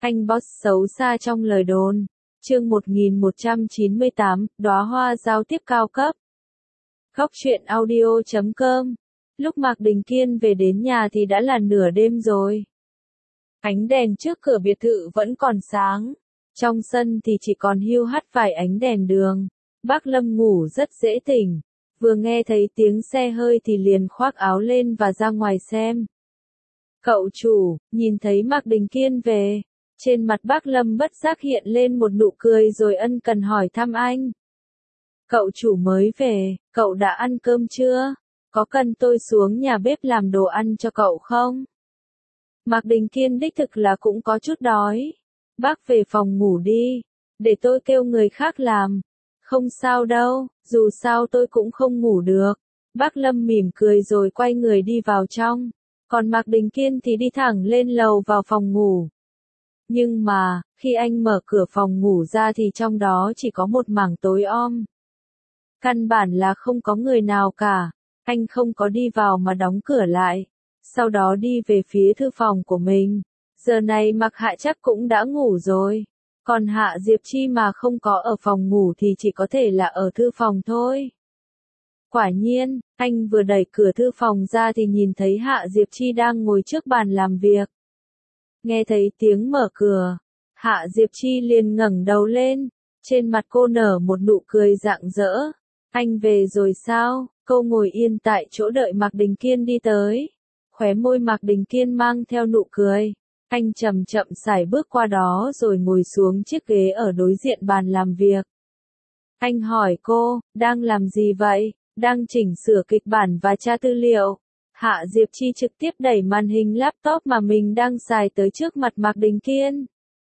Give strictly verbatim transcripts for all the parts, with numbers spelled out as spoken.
Anh boss xấu xa trong lời đồn. Chương một nghìn một trăm chín mươi tám, đóa hoa giao tiếp cao cấp. Góc truyện audio chấm com. Lúc Mạc Đình Kiên về đến nhà thì đã là nửa đêm rồi. Ánh đèn trước cửa biệt thự vẫn còn sáng. Trong sân thì chỉ còn hiu hắt vài ánh đèn đường. Bác Lâm ngủ rất dễ tỉnh. Vừa nghe thấy tiếng xe hơi thì liền khoác áo lên và ra ngoài xem. Cậu chủ, nhìn thấy Mạc Đình Kiên về. Trên mặt bác Lâm bất giác hiện lên một nụ cười rồi ân cần hỏi thăm anh. Cậu chủ mới về, cậu đã ăn cơm chưa? Có cần tôi xuống nhà bếp làm đồ ăn cho cậu không? Mạc Đình Kiên đích thực là cũng có chút đói. Bác về phòng ngủ đi, để tôi kêu người khác làm. Không sao đâu, dù sao tôi cũng không ngủ được. Bác Lâm mỉm cười rồi quay người đi vào trong. Còn Mạc Đình Kiên thì đi thẳng lên lầu vào phòng ngủ. Nhưng mà, khi anh mở cửa phòng ngủ ra thì trong đó chỉ có một mảng tối om. Căn bản là không có người nào cả. Anh không có đi vào mà đóng cửa lại. Sau đó đi về phía thư phòng của mình. Giờ này Mạc Hạ chắc cũng đã ngủ rồi. Còn Hạ Diệp Chi mà không có ở phòng ngủ thì chỉ có thể là ở thư phòng thôi. Quả nhiên, anh vừa đẩy cửa thư phòng ra thì nhìn thấy Hạ Diệp Chi đang ngồi trước bàn làm việc. Nghe thấy tiếng mở cửa, Hạ Diệp Chi liền ngẩng đầu lên, trên mặt cô nở một nụ cười rạng rỡ. Anh về rồi sao? Cô ngồi yên tại chỗ đợi Mạc Đình Kiên đi tới. Khóe môi Mạc Đình Kiên mang theo nụ cười. Anh chậm chậm sải bước qua đó rồi ngồi xuống chiếc ghế ở đối diện bàn làm việc. Anh hỏi cô, đang làm gì vậy? Đang chỉnh sửa kịch bản và tra tư liệu. Hạ Diệp Chi trực tiếp đẩy màn hình laptop mà mình đang xài tới trước mặt Mạc Đình Kiên.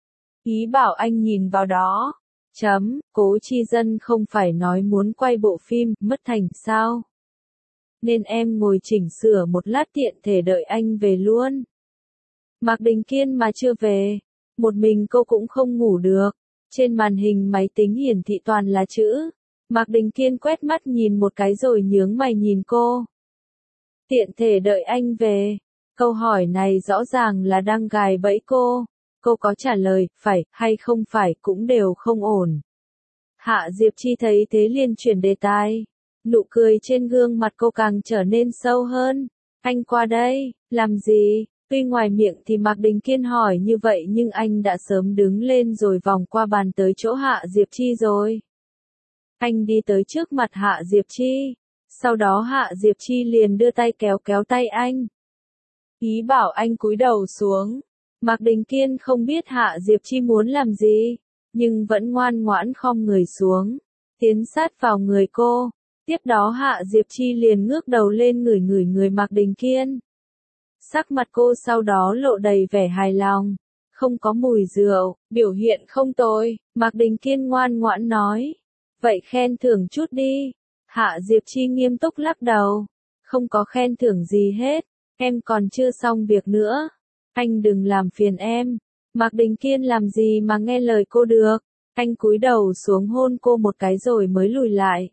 Ý bảo anh nhìn vào đó. Chấm, Cố Chi Dân không phải nói muốn quay bộ phim Mất Thành sao? Nên em ngồi chỉnh sửa một lát tiện thể đợi anh về luôn. Mạc Đình Kiên mà chưa về, một mình cô cũng không ngủ được. Trên màn hình máy tính hiển thị toàn là chữ. Mạc Đình Kiên quét mắt nhìn một cái rồi nhướng mày nhìn cô. Tiện thể đợi anh về. Câu hỏi này rõ ràng là đang gài bẫy cô. Cô có trả lời, phải, hay không phải, cũng đều không ổn. Hạ Diệp Chi thấy thế liền chuyển đề tài. Nụ cười trên gương mặt cô càng trở nên sâu hơn. Anh qua đây, làm gì? Tuy ngoài miệng thì Mạc Đình Kiên hỏi như vậy nhưng anh đã sớm đứng lên rồi vòng qua bàn tới chỗ Hạ Diệp Chi rồi. Anh đi tới trước mặt Hạ Diệp Chi. Sau đó Hạ Diệp Chi liền đưa tay kéo kéo tay anh. Ý bảo anh cúi đầu xuống. Mạc Đình Kiên không biết Hạ Diệp Chi muốn làm gì, nhưng vẫn ngoan ngoãn khom người xuống, tiến sát vào người cô. Tiếp đó Hạ Diệp Chi liền ngước đầu lên ngửi ngửi người Mạc Đình Kiên. Sắc mặt cô sau đó lộ đầy vẻ hài lòng. Không có mùi rượu, biểu hiện không tồi, Mạc Đình Kiên ngoan ngoãn nói. Vậy khen thưởng chút đi. Hạ Diệp Chi nghiêm túc lắc đầu. Không có khen thưởng gì hết, em còn chưa xong việc nữa. Anh đừng làm phiền em. Mạc Đình Kiên làm gì mà nghe lời cô được. Anh cúi đầu xuống hôn cô một cái rồi mới lùi lại.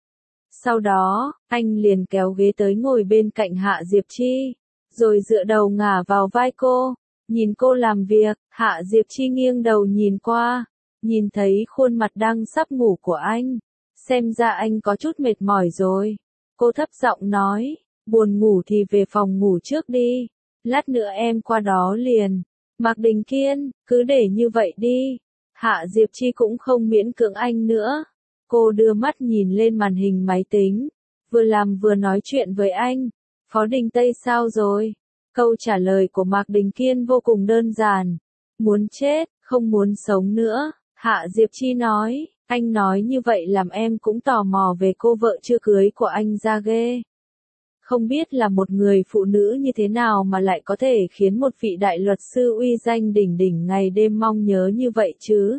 Sau đó, anh liền kéo ghế tới ngồi bên cạnh Hạ Diệp Chi. Rồi dựa đầu ngả vào vai cô. Nhìn cô làm việc, Hạ Diệp Chi nghiêng đầu nhìn qua. Nhìn thấy khuôn mặt đang sắp ngủ của anh. Xem ra anh có chút mệt mỏi rồi. Cô thấp giọng nói, buồn ngủ thì về phòng ngủ trước đi. Lát nữa em qua đó liền. Mạc Đình Kiên, cứ để như vậy đi. Hạ Diệp Chi cũng không miễn cưỡng anh nữa. Cô đưa mắt nhìn lên màn hình máy tính. Vừa làm vừa nói chuyện với anh. Phó Đình Tây sao rồi? Câu trả lời của Mạc Đình Kiên vô cùng đơn giản. Muốn chết, không muốn sống nữa. Hạ Diệp Chi nói. Anh nói như vậy làm em cũng tò mò về cô vợ chưa cưới của anh ra ghê. Không biết là một người phụ nữ như thế nào mà lại có thể khiến một vị đại luật sư uy danh đỉnh đỉnh ngày đêm mong nhớ như vậy chứ?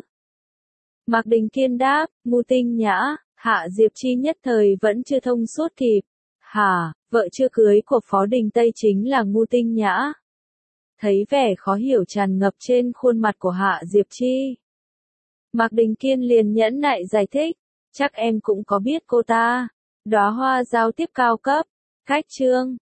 Mạc Đình Kiên đáp, Ngu Tinh Nhã. Hạ Diệp Chi nhất thời vẫn chưa thông suốt kịp. Hả, vợ chưa cưới của Phó Đình Tây chính là Ngu Tinh Nhã. Thấy vẻ khó hiểu tràn ngập trên khuôn mặt của Hạ Diệp Chi. Mạc Đình Kiên liền nhẫn nại giải thích. Chắc em cũng có biết cô ta. Đóa hoa giao tiếp cao cấp. Cách chương.